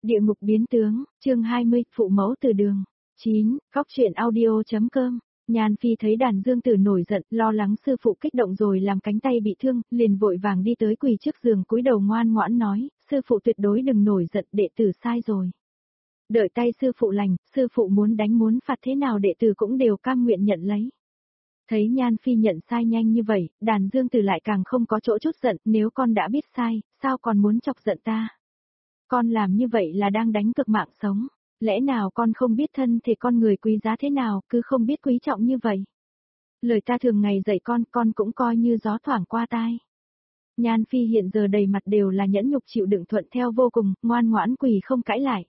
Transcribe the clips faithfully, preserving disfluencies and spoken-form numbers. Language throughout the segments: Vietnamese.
Địa ngục biến tướng, chương hai mươi, phụ mẫu từ đường. chín, Cóc truyện audio.com. Nhan Phi thấy Đàn Dương Tử nổi giận, lo lắng sư phụ kích động rồi làm cánh tay bị thương, liền vội vàng đi tới quỳ trước giường cúi đầu ngoan ngoãn nói, sư phụ tuyệt đối đừng nổi giận, đệ tử sai rồi. Đợi tay sư phụ lành, sư phụ muốn đánh muốn phạt thế nào đệ tử cũng đều cam nguyện nhận lấy. Thấy Nhan Phi nhận sai nhanh như vậy, Đàn Dương Tử lại càng không có chỗ chút giận, nếu con đã biết sai, sao còn muốn chọc giận ta? Con làm như vậy là đang đánh cược mạng sống, lẽ nào con không biết thân thể con người quý giá thế nào, cứ không biết quý trọng như vậy. Lời ta thường ngày dạy con, con cũng coi như gió thoảng qua tai. Nhan Phi hiện giờ đầy mặt đều là nhẫn nhục chịu đựng thuận theo vô cùng, ngoan ngoãn quỳ không cãi lại.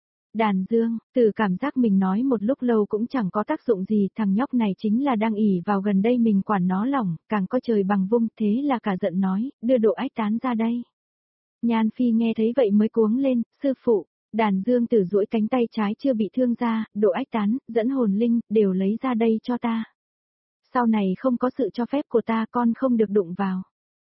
Đàn Dương, từ cảm giác mình nói một lúc lâu cũng chẳng có tác dụng gì, thằng nhóc này chính là đang ỉ vào gần đây mình quản nó lỏng, càng có trời bằng vung, thế là cả giận nói, đưa Độ Ách Tán ra đây. Nhan Phi nghe thấy vậy mới cuống lên, sư phụ. Đàn Dương Tử duỗi cánh tay trái chưa bị thương ra, Độ Ách Tán, dẫn hồn linh, đều lấy ra đây cho ta. Sau này không có sự cho phép của ta con không được đụng vào.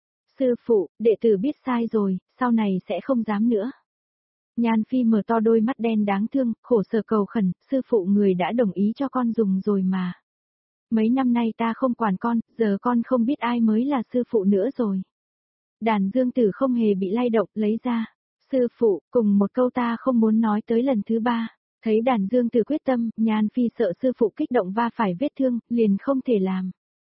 Sư phụ, đệ tử biết sai rồi, sau này sẽ không dám nữa. Nhan Phi mở to đôi mắt đen đáng thương, khổ sở cầu khẩn, sư phụ người đã đồng ý cho con dùng rồi mà. Mấy năm nay ta không quản con, giờ con không biết ai mới là sư phụ nữa rồi. Đàn Dương Tử không hề bị lay động, lấy ra. Sư phụ, cùng một câu ta không muốn nói tới lần thứ ba. Thấy Đàn Dương Tử quyết tâm, Nhan Phi sợ sư phụ kích động va phải vết thương, liền không thể làm.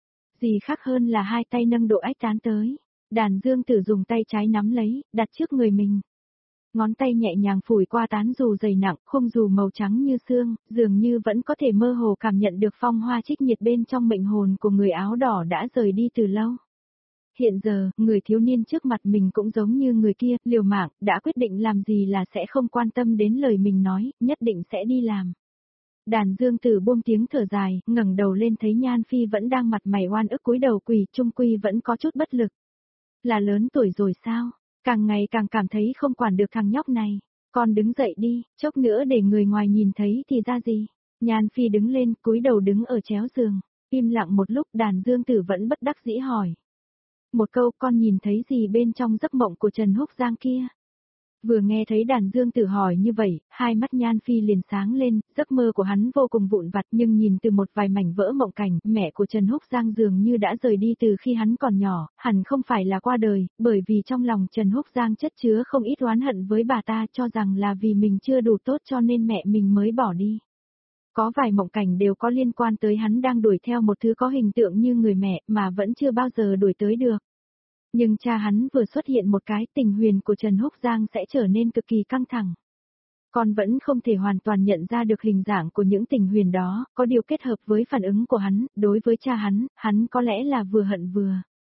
Gì khác hơn là hai tay nâng Độ Ách Tán tới. Đàn Dương Tử dùng tay trái nắm lấy, đặt trước người mình. Ngón tay nhẹ nhàng phủi qua tán dù dày nặng, khung dù màu trắng như xương, dường như vẫn có thể mơ hồ cảm nhận được phong hoa trích nhiệt bên trong mệnh hồn của người áo đỏ đã rời đi từ lâu. Hiện giờ, người thiếu niên trước mặt mình cũng giống như người kia, liều mạng, đã quyết định làm gì là sẽ không quan tâm đến lời mình nói, nhất định sẽ đi làm. Đàn Dương Tử buông tiếng thở dài, ngẩng đầu lên thấy Nhan Phi vẫn đang mặt mày oan ức cúi đầu quỳ, trung quy vẫn có chút bất lực. Là lớn tuổi rồi sao? Càng ngày càng cảm thấy không quản được thằng nhóc này. Con đứng dậy đi, chốc nữa để người ngoài nhìn thấy thì ra gì. Nhan Phi đứng lên, cúi đầu đứng ở chéo giường. Im lặng một lúc, Đàn Dương Tử vẫn bất đắc dĩ hỏi. Một câu, con nhìn thấy gì bên trong giấc mộng của Trần Húc Giang kia? Vừa nghe thấy Đàn Dương Tử hỏi như vậy, hai mắt Nhan Phi liền sáng lên, giấc mơ của hắn vô cùng vụn vặt nhưng nhìn từ một vài mảnh vỡ mộng cảnh, mẹ của Trần Húc Giang dường như đã rời đi từ khi hắn còn nhỏ, hẳn không phải là qua đời, bởi vì trong lòng Trần Húc Giang chất chứa không ít oán hận với bà ta cho rằng là vì mình chưa đủ tốt cho nên mẹ mình mới bỏ đi. Có vài mộng cảnh đều có liên quan tới hắn đang đuổi theo một thứ có hình tượng như người mẹ mà vẫn chưa bao giờ đuổi tới được. Nhưng cha hắn vừa xuất hiện một cái, tình huyền của Trần Húc Giang sẽ trở nên cực kỳ căng thẳng. Con vẫn không thể hoàn toàn nhận ra được hình dạng của những tình huyền đó, có điều kết hợp với phản ứng của hắn, đối với cha hắn, hắn có lẽ là vừa hận vừa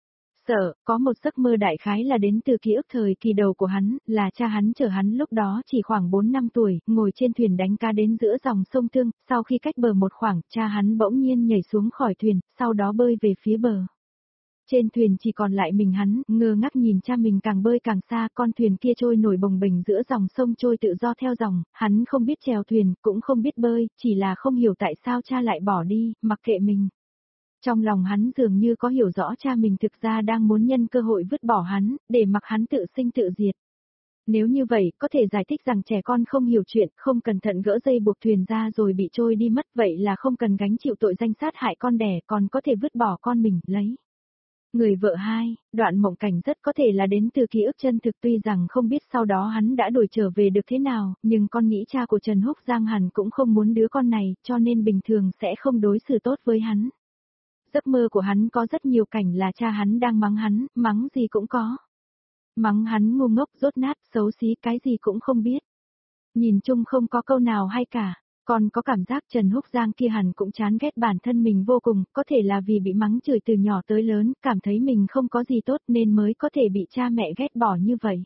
sợ, có một giấc mơ đại khái là đến từ ký ức thời kỳ đầu của hắn, là cha hắn chở hắn lúc đó chỉ khoảng bốn năm tuổi, ngồi trên thuyền đánh cá đến giữa dòng sông Thương, sau khi cách bờ một khoảng, cha hắn bỗng nhiên nhảy xuống khỏi thuyền, sau đó bơi về phía bờ. Trên thuyền chỉ còn lại mình hắn, ngơ ngác nhìn cha mình càng bơi càng xa, con thuyền kia trôi nổi bồng bềnh giữa dòng sông trôi tự do theo dòng, hắn không biết chèo thuyền, cũng không biết bơi, chỉ là không hiểu tại sao cha lại bỏ đi, mặc kệ mình. Trong lòng hắn dường như có hiểu rõ cha mình thực ra đang muốn nhân cơ hội vứt bỏ hắn, để mặc hắn tự sinh tự diệt. Nếu như vậy, có thể giải thích rằng trẻ con không hiểu chuyện, không cẩn thận gỡ dây buộc thuyền ra rồi bị trôi đi mất, vậy là không cần gánh chịu tội danh sát hại con đẻ, còn có thể vứt bỏ con mình, lấy. Người vợ hai, đoạn mộng cảnh rất có thể là đến từ ký ức chân thực, tuy rằng không biết sau đó hắn đã đổi trở về được thế nào, nhưng con nghĩ cha của Trần Húc Giang hẳn cũng không muốn đứa con này, cho nên bình thường sẽ không đối xử tốt với hắn. Giấc mơ của hắn có rất nhiều cảnh là cha hắn đang mắng hắn, mắng gì cũng có. Mắng hắn ngu ngốc, dốt nát, xấu xí, cái gì cũng không biết. Nhìn chung không có câu nào hay cả. Còn có cảm giác Trần Húc Giang kia hẳn cũng chán ghét bản thân mình vô cùng, có thể là vì bị mắng chửi từ nhỏ tới lớn, cảm thấy mình không có gì tốt nên mới có thể bị cha mẹ ghét bỏ như vậy.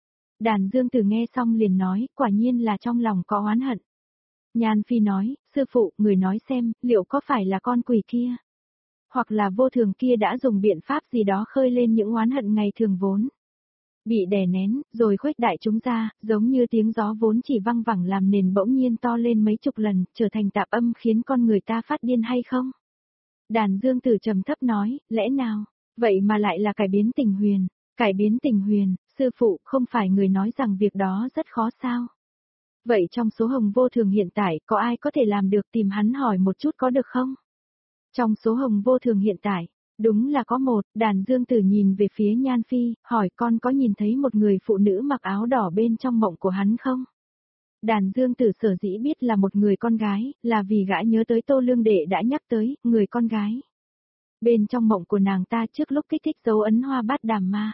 Đàn Dương Tử nghe xong liền nói, quả nhiên là trong lòng có oán hận. Nhan Phi nói, sư phụ, người nói xem, liệu có phải là con quỷ kia? Hoặc là vô thường kia đã dùng biện pháp gì đó khơi lên những oán hận ngày thường vốn. Bị đè nén, rồi khuếch đại chúng ra, giống như tiếng gió vốn chỉ văng vẳng làm nền bỗng nhiên to lên mấy chục lần, trở thành tạp âm khiến con người ta phát điên hay không? Đàn Dương Tử trầm thấp nói, lẽ nào, vậy mà lại là cải biến tình huyền, cải biến tình huyền, sư phụ, không phải người nói rằng việc đó rất khó sao? Vậy trong số hồng vô thường hiện tại có ai có thể làm được tìm hắn hỏi một chút có được không? Trong số hồng vô thường hiện tại, đúng là có một, Đàn Dương Tử nhìn về phía Nhan Phi, hỏi con có nhìn thấy một người phụ nữ mặc áo đỏ bên trong mộng của hắn không? Đàn Dương Tử sở dĩ biết là một người con gái, là vì gã nhớ tới Tô Lương Đệ đã nhắc tới, người con gái. Bên trong mộng của nàng ta trước lúc kích thích dấu ấn hoa bát đàm ma.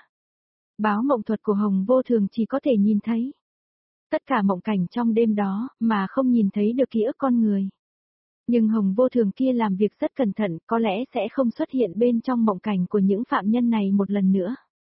Báo mộng thuật của hồng vô thường chỉ có thể nhìn thấy tất cả mộng cảnh trong đêm đó, mà không nhìn thấy được ký ức con người. Nhưng hồng vô thường kia làm việc rất cẩn thận, có lẽ sẽ không xuất hiện bên trong mộng cảnh của những phạm nhân này một lần nữa.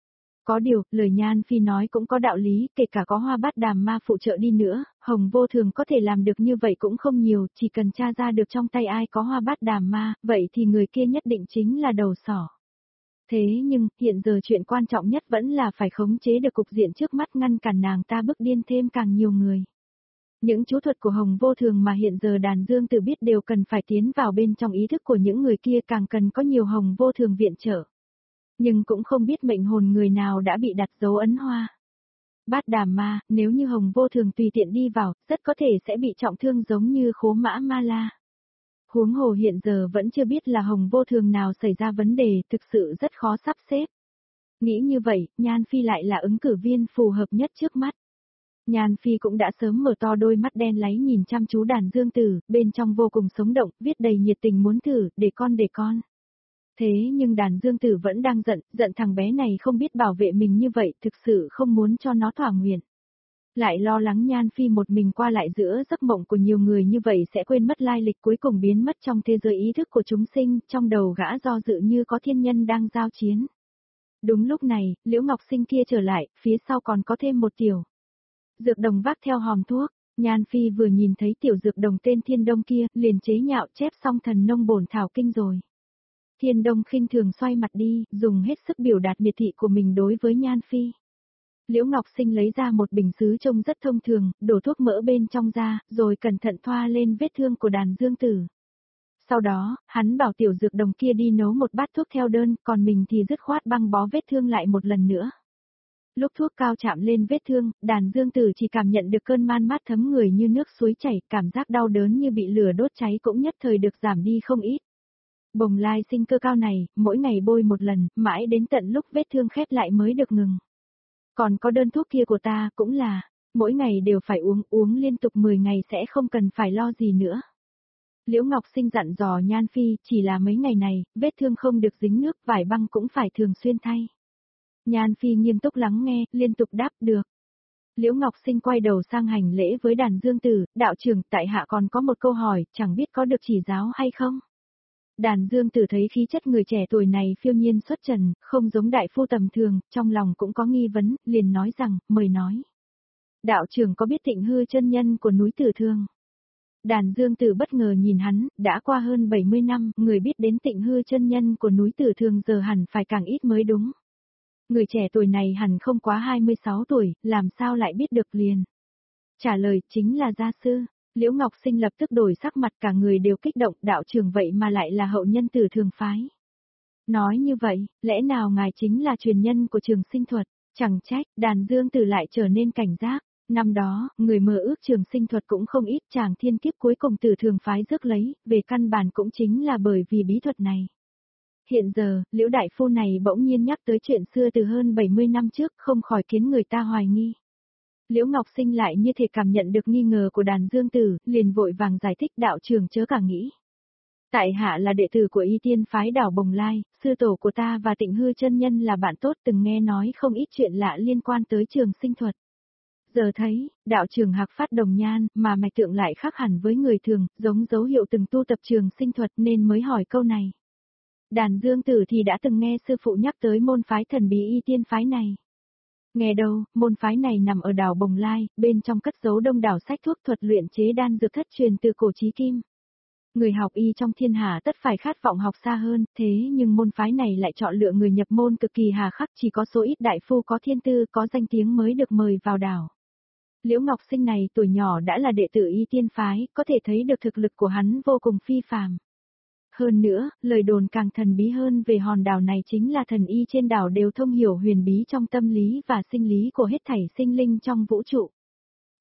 Có điều, lời Nhan Phi nói cũng có đạo lý, kể cả có hoa bát đàm ma phụ trợ đi nữa, hồng vô thường có thể làm được như vậy cũng không nhiều, chỉ cần tra ra được trong tay ai có hoa bát đàm ma, vậy thì người kia nhất định chính là đầu sỏ. Thế nhưng, hiện giờ chuyện quan trọng nhất vẫn là phải khống chế được cục diện trước mắt ngăn cản nàng ta bức điên thêm càng nhiều người. Những chú thuật của hồng vô thường mà hiện giờ Đàn Dương Tử biết đều cần phải tiến vào bên trong ý thức của những người kia, càng cần có nhiều hồng vô thường viện trợ. Nhưng cũng không biết mệnh hồn người nào đã bị đặt dấu ấn hoa bát đàm ma, nếu như hồng vô thường tùy tiện đi vào, rất có thể sẽ bị trọng thương giống như Khố Mã Ma La. Huống hồ hiện giờ vẫn chưa biết là hồng vô thường nào xảy ra vấn đề, thực sự rất khó sắp xếp. Nghĩ như vậy, Nhan Phi lại là ứng cử viên phù hợp nhất trước mắt. Nhan Phi cũng đã sớm mở to đôi mắt đen láy nhìn chăm chú Đàn Dương Tử, bên trong vô cùng sống động, viết đầy nhiệt tình muốn thử, để con để con. Thế nhưng Đàn Dương Tử vẫn đang giận, giận thằng bé này không biết bảo vệ mình như vậy, thực sự không muốn cho nó thỏa nguyện. Lại lo lắng Nhan Phi một mình qua lại giữa giấc mộng của nhiều người như vậy sẽ quên mất lai lịch, cuối cùng biến mất trong thế giới ý thức của chúng sinh, trong đầu gã do dự như có thiên nhân đang giao chiến. Đúng lúc này, Liễu Ngọc Sinh kia trở lại, phía sau còn có thêm một tiểu dược đồng vác theo hòm thuốc. Nhan Phi vừa nhìn thấy tiểu dược đồng tên Thiên Đông kia, liền chế nhạo chép xong thần nông bổn thảo kinh rồi. Thiên Đông khinh thường xoay mặt đi, dùng hết sức biểu đạt miệt thị của mình đối với Nhan Phi. Liễu Ngọc Sinh lấy ra một bình sứ trông rất thông thường, đổ thuốc mỡ bên trong ra, rồi cẩn thận thoa lên vết thương của Đàn Dương Tử. Sau đó, hắn bảo tiểu dược đồng kia đi nấu một bát thuốc theo đơn, còn mình thì dứt khoát băng bó vết thương lại một lần nữa. Lúc thuốc cao chạm lên vết thương, Đàn Dương Tử chỉ cảm nhận được cơn man mát thấm người như nước suối chảy, cảm giác đau đớn như bị lửa đốt cháy cũng nhất thời được giảm đi không ít. Bồng lai sinh cơ cao này, mỗi ngày bôi một lần, mãi đến tận lúc vết thương khép lại mới được ngừng. Còn có đơn thuốc kia của ta cũng là, mỗi ngày đều phải uống, uống liên tục mười ngày sẽ không cần phải lo gì nữa. Liễu Ngọc Sinh dặn dò Nhan Phi, chỉ là mấy ngày này, vết thương không được dính nước, vải băng cũng phải thường xuyên thay. Nhan Phi nghiêm túc lắng nghe, liên tục đáp được. Liễu Ngọc Sinh quay đầu sang hành lễ với Đàn Dương Tử, đạo trưởng, tại hạ còn có một câu hỏi, chẳng biết có được chỉ giáo hay không? Đàn Dương Tử thấy khí chất người trẻ tuổi này phiêu nhiên xuất trần, không giống đại phu tầm thường, trong lòng cũng có nghi vấn, liền nói rằng, mời nói. Đạo trưởng có biết Tịnh Hư chân nhân của núi Tử Thường? Đàn Dương Tử bất ngờ nhìn hắn, đã qua hơn bảy mươi năm, người biết đến Tịnh Hư chân nhân của núi Tử Thường giờ hẳn phải càng ít mới đúng. Người trẻ tuổi này hẳn không quá hai mươi sáu tuổi, làm sao lại biết được liền? Trả lời chính là gia sư. Liễu Ngọc Sinh lập tức đổi sắc mặt, cả người đều kích động, đạo trưởng vậy mà lại là hậu nhân Tử Thường phái. Nói như vậy, lẽ nào ngài chính là truyền nhân của Trường Sinh thuật? Chẳng trách, Đàn Dương Tử lại trở nên cảnh giác. Năm đó, người mơ ước Trường Sinh thuật cũng không ít, chàng thiên kiếp cuối cùng Tử Thường phái rước lấy, về căn bản cũng chính là bởi vì bí thuật này. Hiện giờ, Liễu đại phu này bỗng nhiên nhắc tới chuyện xưa từ hơn bảy mươi năm trước, không khỏi khiến người ta hoài nghi. Liễu Ngọc Sinh lại như thể cảm nhận được nghi ngờ của Đàn Dương Tử, liền vội vàng giải thích, đạo trưởng chớ cả nghĩ. Tại hạ là đệ tử của Y Tiên phái đảo Bồng Lai, sư tổ của ta và Tịnh Hư chân nhân là bạn tốt, từng nghe nói không ít chuyện lạ liên quan tới Trường Sinh thuật. Giờ thấy, đạo trưởng hạc phát đồng nhan, mà mạch tượng lại khác hẳn với người thường, giống dấu hiệu từng tu tập Trường Sinh thuật nên mới hỏi câu này. Đàn Dương Tử thì đã từng nghe sư phụ nhắc tới môn phái thần bí Y Tiên phái này. Nghe đâu, môn phái này nằm ở đảo Bồng Lai, bên trong cất giấu đông đảo sách thuốc thuật luyện chế đan dược thất truyền từ cổ chí kim. Người học y trong thiên hạ tất phải khát vọng học xa hơn, thế nhưng môn phái này lại chọn lựa người nhập môn cực kỳ hà khắc, chỉ có số ít đại phu có thiên tư, có danh tiếng mới được mời vào đảo. Liễu Ngọc Sinh này tuổi nhỏ đã là đệ tử Y Tiên phái, có thể thấy được thực lực của hắn vô cùng phi phàm. Hơn nữa, lời đồn càng thần bí hơn về hòn đảo này chính là thần y trên đảo đều thông hiểu huyền bí trong tâm lý và sinh lý của hết thảy sinh linh trong vũ trụ.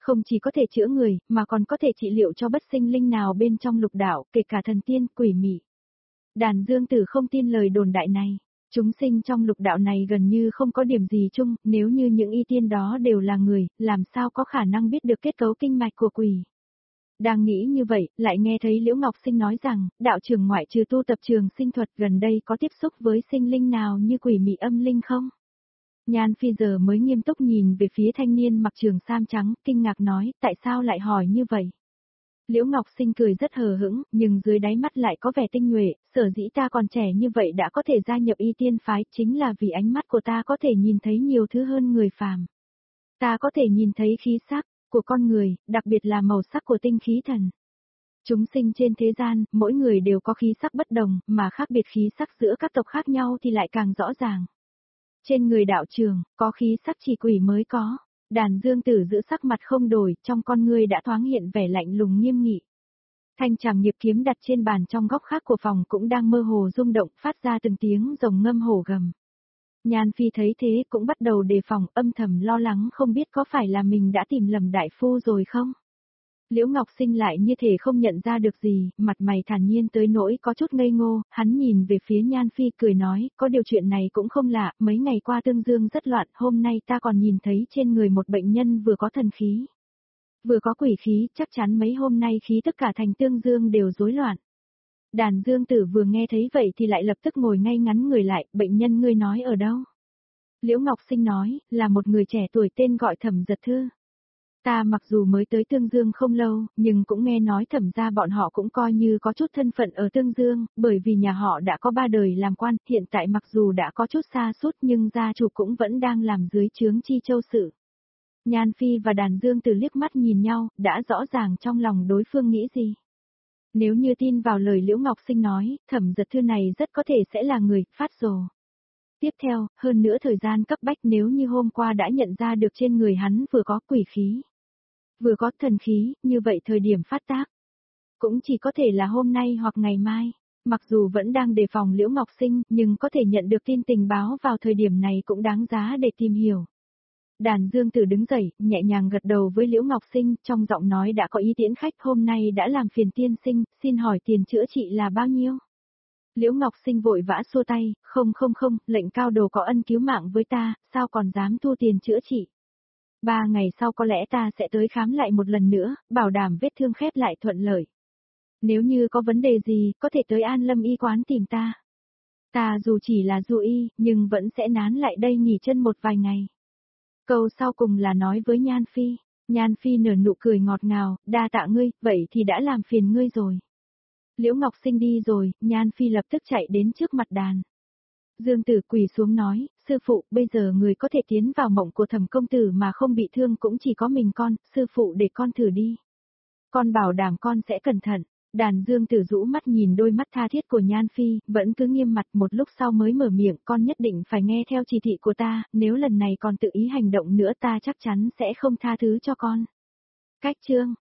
Không chỉ có thể chữa người, mà còn có thể trị liệu cho bất sinh linh nào bên trong lục đạo, kể cả thần tiên, quỷ mị. Đàn Dương Tử không tin lời đồn đại này. Chúng sinh trong lục đạo này gần như không có điểm gì chung, nếu như những y tiên đó đều là người, làm sao có khả năng biết được kết cấu kinh mạch của quỷ. Đang nghĩ như vậy, lại nghe thấy Liễu Ngọc Sinh nói rằng, đạo trưởng ngoại trừ tu tập trường sinh thuật gần đây có tiếp xúc với sinh linh nào như quỷ mị âm linh không? Nhan Phi giờ mới nghiêm túc nhìn về phía thanh niên mặc trường sam trắng, kinh ngạc nói, tại sao lại hỏi như vậy? Liễu Ngọc Sinh cười rất hờ hững, nhưng dưới đáy mắt lại có vẻ tinh nhuệ, sở dĩ ta còn trẻ như vậy đã có thể gia nhập y tiên phái, chính là vì ánh mắt của ta có thể nhìn thấy nhiều thứ hơn người phàm. Ta có thể nhìn thấy khí sắc của con người, đặc biệt là màu sắc của tinh khí thần. Chúng sinh trên thế gian, mỗi người đều có khí sắc bất đồng, mà khác biệt khí sắc giữa các tộc khác nhau thì lại càng rõ ràng. Trên người đạo trường, có khí sắc chỉ quỷ mới có. Đàn Dương Tử giữ sắc mặt không đổi, trong con ngươi đã thoáng hiện vẻ lạnh lùng nghiêm nghị. Thanh trảm nghiệp kiếm đặt trên bàn trong góc khác của phòng cũng đang mơ hồ rung động, phát ra từng tiếng rồng ngâm hổ gầm. Nhan Phi thấy thế cũng bắt đầu đề phòng, âm thầm lo lắng không biết có phải là mình đã tìm lầm đại phu rồi không. Liễu Ngọc Sinh lại như thể không nhận ra được gì, mặt mày thản nhiên tới nỗi có chút ngây ngô, hắn nhìn về phía Nhan Phi cười nói, có điều chuyện này cũng không lạ, mấy ngày qua Tương Dương rất loạn, hôm nay ta còn nhìn thấy trên người một bệnh nhân vừa có thần khí, vừa có quỷ khí, chắc chắn mấy hôm nay khí tất cả thành Tương Dương đều rối loạn. Đàn Dương Tử vừa nghe thấy vậy thì lại lập tức ngồi ngay ngắn người lại, bệnh nhân ngươi nói ở đâu? Liễu Ngọc Sinh nói, là một người trẻ tuổi tên gọi Thẩm Giật Thư. Ta mặc dù mới tới Tương Dương không lâu, nhưng cũng nghe nói Thẩm gia bọn họ cũng coi như có chút thân phận ở Tương Dương, bởi vì nhà họ đã có ba đời làm quan, hiện tại mặc dù đã có chút xa sút nhưng gia chủ cũng vẫn đang làm dưới trướng Chi Châu sự. Nhan Phi và Đàn Dương Tử liếc mắt nhìn nhau, đã rõ ràng trong lòng đối phương nghĩ gì. Nếu như tin vào lời Liễu Ngọc Sinh nói, Thẩm Giật Thư này rất có thể sẽ là người phát rồ. Tiếp theo, hơn nữa thời gian cấp bách nếu như hôm qua đã nhận ra được trên người hắn vừa có quỷ khí, vừa có thần khí, như vậy thời điểm phát tác cũng chỉ có thể là hôm nay hoặc ngày mai. Mặc dù vẫn đang đề phòng Liễu Ngọc Sinh, nhưng có thể nhận được tin tình báo vào thời điểm này cũng đáng giá để tìm hiểu. Đàn Dương Tử đứng dậy, nhẹ nhàng gật đầu với Liễu Ngọc Sinh, trong giọng nói đã có ý tiễn khách, hôm nay đã làm phiền tiên sinh, xin hỏi tiền chữa trị là bao nhiêu? Liễu Ngọc Sinh vội vã xua tay, không không không, lệnh cao đồ có ân cứu mạng với ta, sao còn dám thu tiền chữa trị? Ba ngày sau có lẽ ta sẽ tới khám lại một lần nữa, bảo đảm vết thương khép lại thuận lợi. Nếu như có vấn đề gì, có thể tới An Lâm y quán tìm ta. Ta dù chỉ là du y, nhưng vẫn sẽ nán lại đây nghỉ chân một vài ngày. Câu sau cùng là nói với Nhan Phi. Nhan Phi nở nụ cười ngọt ngào, đa tạ ngươi, vậy thì đã làm phiền ngươi rồi. Liễu Ngọc Sinh đi rồi, Nhan Phi lập tức chạy đến trước mặt đàn. Dương Tử quỳ xuống nói, sư phụ, bây giờ người có thể tiến vào mộng của Thẩm công tử mà không bị thương cũng chỉ có mình con, sư phụ để con thử đi. Con bảo đảm con sẽ cẩn thận. Đàn Dương Tử rũ mắt nhìn đôi mắt tha thiết của Nhan Phi, vẫn cứ nghiêm mặt, một lúc sau mới mở miệng, con nhất định phải nghe theo chỉ thị của ta, nếu lần này còn tự ý hành động nữa ta chắc chắn sẽ không tha thứ cho con. Cách chương